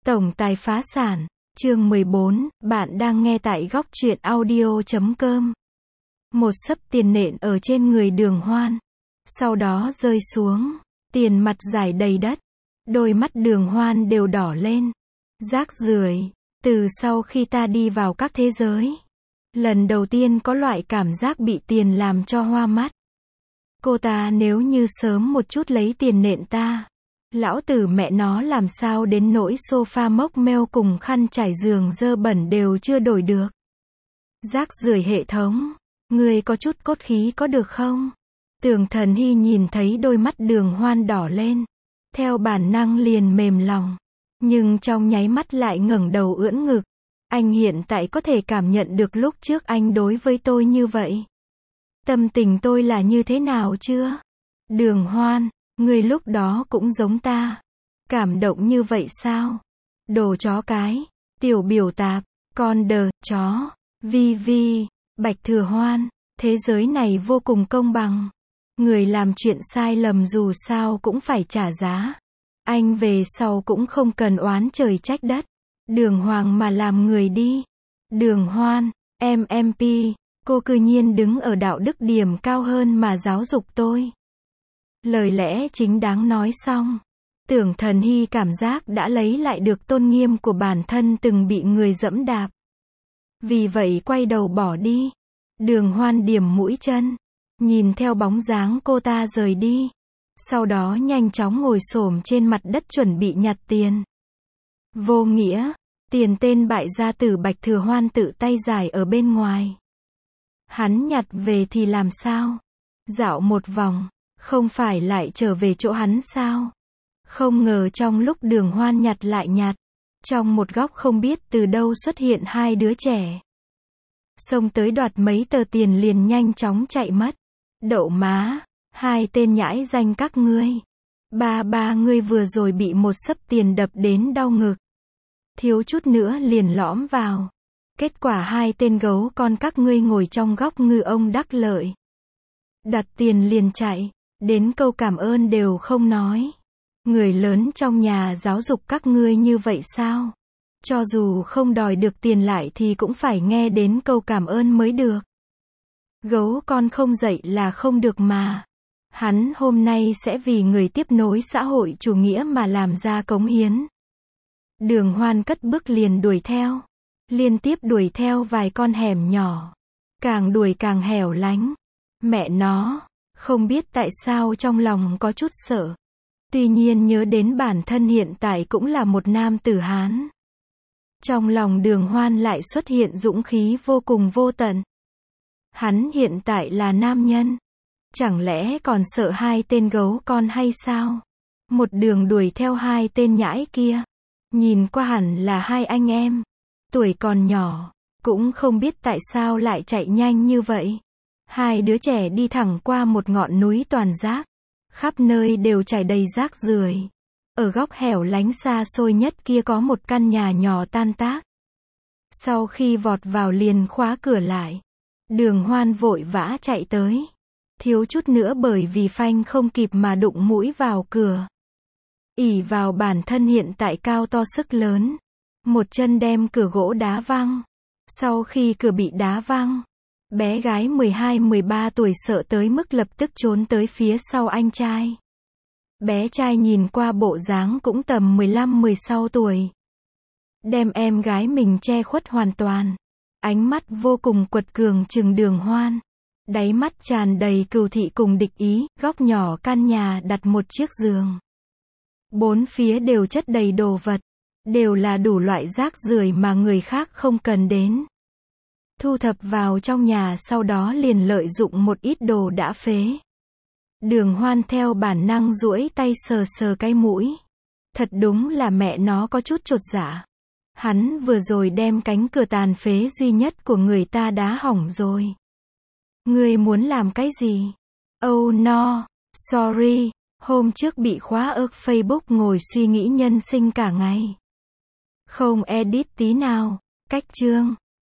Tổng tài phá sản, chương 14, bạn đang nghe tại góc truyện audio.com. Một xấp tiền nện ở trên người Đường Hoan, sau đó rơi xuống, tiền mặt rải đầy đất, đôi mắt Đường Hoan đều đỏ lên. Rác rưởi, từ sau khi ta đi vào các thế giới, lần đầu tiên có loại cảm giác bị tiền làm cho hoa mắt. Cô ta nếu như sớm một chút lấy tiền nện ta, lão tử mẹ nó làm sao đến nỗi sofa mốc meo cùng khăn trải giường dơ bẩn đều chưa đổi được. Rác rưởi hệ thống, ngươi có chút cốt khí có được không? Tưởng Thần Hy nhìn thấy đôi mắt Đường Hoan đỏ lên, theo bản năng liền mềm lòng, nhưng trong nháy mắt lại ngẩng đầu ưỡn ngực. Anh hiện tại có thể cảm nhận được lúc trước anh đối với tôi như vậy. Tâm tình tôi là như thế nào chưa? Đường Hoan, người lúc đó cũng giống ta. Cảm động như vậy sao? Đồ chó cái, tiểu biểu tạp, con đờ, chó, vi vi, Bạch Thừa Hoan, thế giới này vô cùng công bằng. Người làm chuyện sai lầm dù sao cũng phải trả giá. Anh về sau cũng không cần oán trời trách đất. Đường Hoàng mà làm người đi. Đường Hoan, MP, cô cư nhiên đứng ở đạo đức điểm cao hơn mà giáo dục tôi. Lời lẽ chính đáng nói xong, Tưởng Thần Hy cảm giác đã lấy lại được tôn nghiêm của bản thân từng bị người dẫm đạp. Vì vậy quay đầu bỏ đi. Đường Hoan điểm mũi chân, nhìn theo bóng dáng cô ta rời đi. Sau đó nhanh chóng ngồi xổm trên mặt đất chuẩn bị nhặt tiền. Vô nghĩa, tiền tên bại gia tử Bạch Thừa Hoan tự tay giải ở bên ngoài. Hắn nhặt về thì làm sao? Dạo một vòng, không phải lại trở về chỗ hắn sao? Không ngờ trong lúc Đường Hoan nhặt lại nhặt, trong một góc không biết từ đâu xuất hiện hai đứa trẻ. Xông tới đoạt mấy tờ tiền liền nhanh chóng chạy mất. Đậu má, hai tên nhãi danh các ngươi. Ba ngươi vừa rồi bị một xấp tiền đập đến đau ngực. Thiếu chút nữa liền lõm vào. Kết quả hai tên gấu con các ngươi ngồi trong góc ngư ông đắc lợi. Đặt tiền liền chạy, đến câu cảm ơn đều không nói. Người lớn trong nhà giáo dục các ngươi như vậy sao? Cho dù không đòi được tiền lại thì cũng phải nghe đến câu cảm ơn mới được. Gấu con không dạy là không được mà. Hắn hôm nay sẽ vì người tiếp nối xã hội chủ nghĩa mà làm ra cống hiến. Đường Hoan cất bước liền đuổi theo. Liên tiếp đuổi theo vài con hẻm nhỏ. Càng đuổi càng hẻo lánh. Mẹ nó, không biết tại sao trong lòng có chút sợ. Tuy nhiên nhớ đến bản thân hiện tại cũng là một nam tử Hán. Trong lòng Đường Hoan lại xuất hiện dũng khí vô cùng vô tận. Hắn hiện tại là nam nhân. Chẳng lẽ còn sợ hai tên gấu con hay sao? Một đường đuổi theo hai tên nhãi kia. Nhìn qua hẳn là hai anh em. Tuổi còn nhỏ, cũng không biết tại sao lại chạy nhanh như vậy. Hai đứa trẻ đi thẳng qua một ngọn núi toàn rác. Khắp nơi đều trải đầy rác rưởi. Ở góc hẻo lánh xa xôi nhất kia có một căn nhà nhỏ tan tác. Sau khi vọt vào liền khóa cửa lại. Đường Hoan vội vã chạy tới. Thiếu chút nữa bởi vì phanh không kịp mà đụng mũi vào cửa. Ỷ vào bản thân hiện tại cao to sức lớn. Một chân đem cửa gỗ đá văng. Sau khi cửa bị đá văng, bé gái 12-13 tuổi sợ tới mức lập tức trốn tới phía sau anh trai. Bé trai nhìn qua bộ dáng cũng tầm 15-16 tuổi. Đem em gái mình che khuất hoàn toàn. Ánh mắt vô cùng quật cường trừng Đường Hoan. Đáy mắt tràn đầy cừu thị cùng địch ý. Góc nhỏ căn nhà đặt một chiếc giường. Bốn phía đều chất đầy đồ vật. Đều là đủ loại rác rưởi mà người khác không cần đến. Thu thập vào trong nhà sau đó liền lợi dụng một ít đồ đã phế. Đường Hoan theo bản năng duỗi tay sờ sờ cái mũi. Thật đúng là mẹ nó có chút chột dạ. Hắn vừa rồi đem cánh cửa tàn phế duy nhất của người ta đá hỏng rồi. Ngươi muốn làm cái gì? Oh no, sorry, hôm trước bị khóa ức Facebook ngồi suy nghĩ nhân sinh cả ngày. Không edit tí nào, cách chương.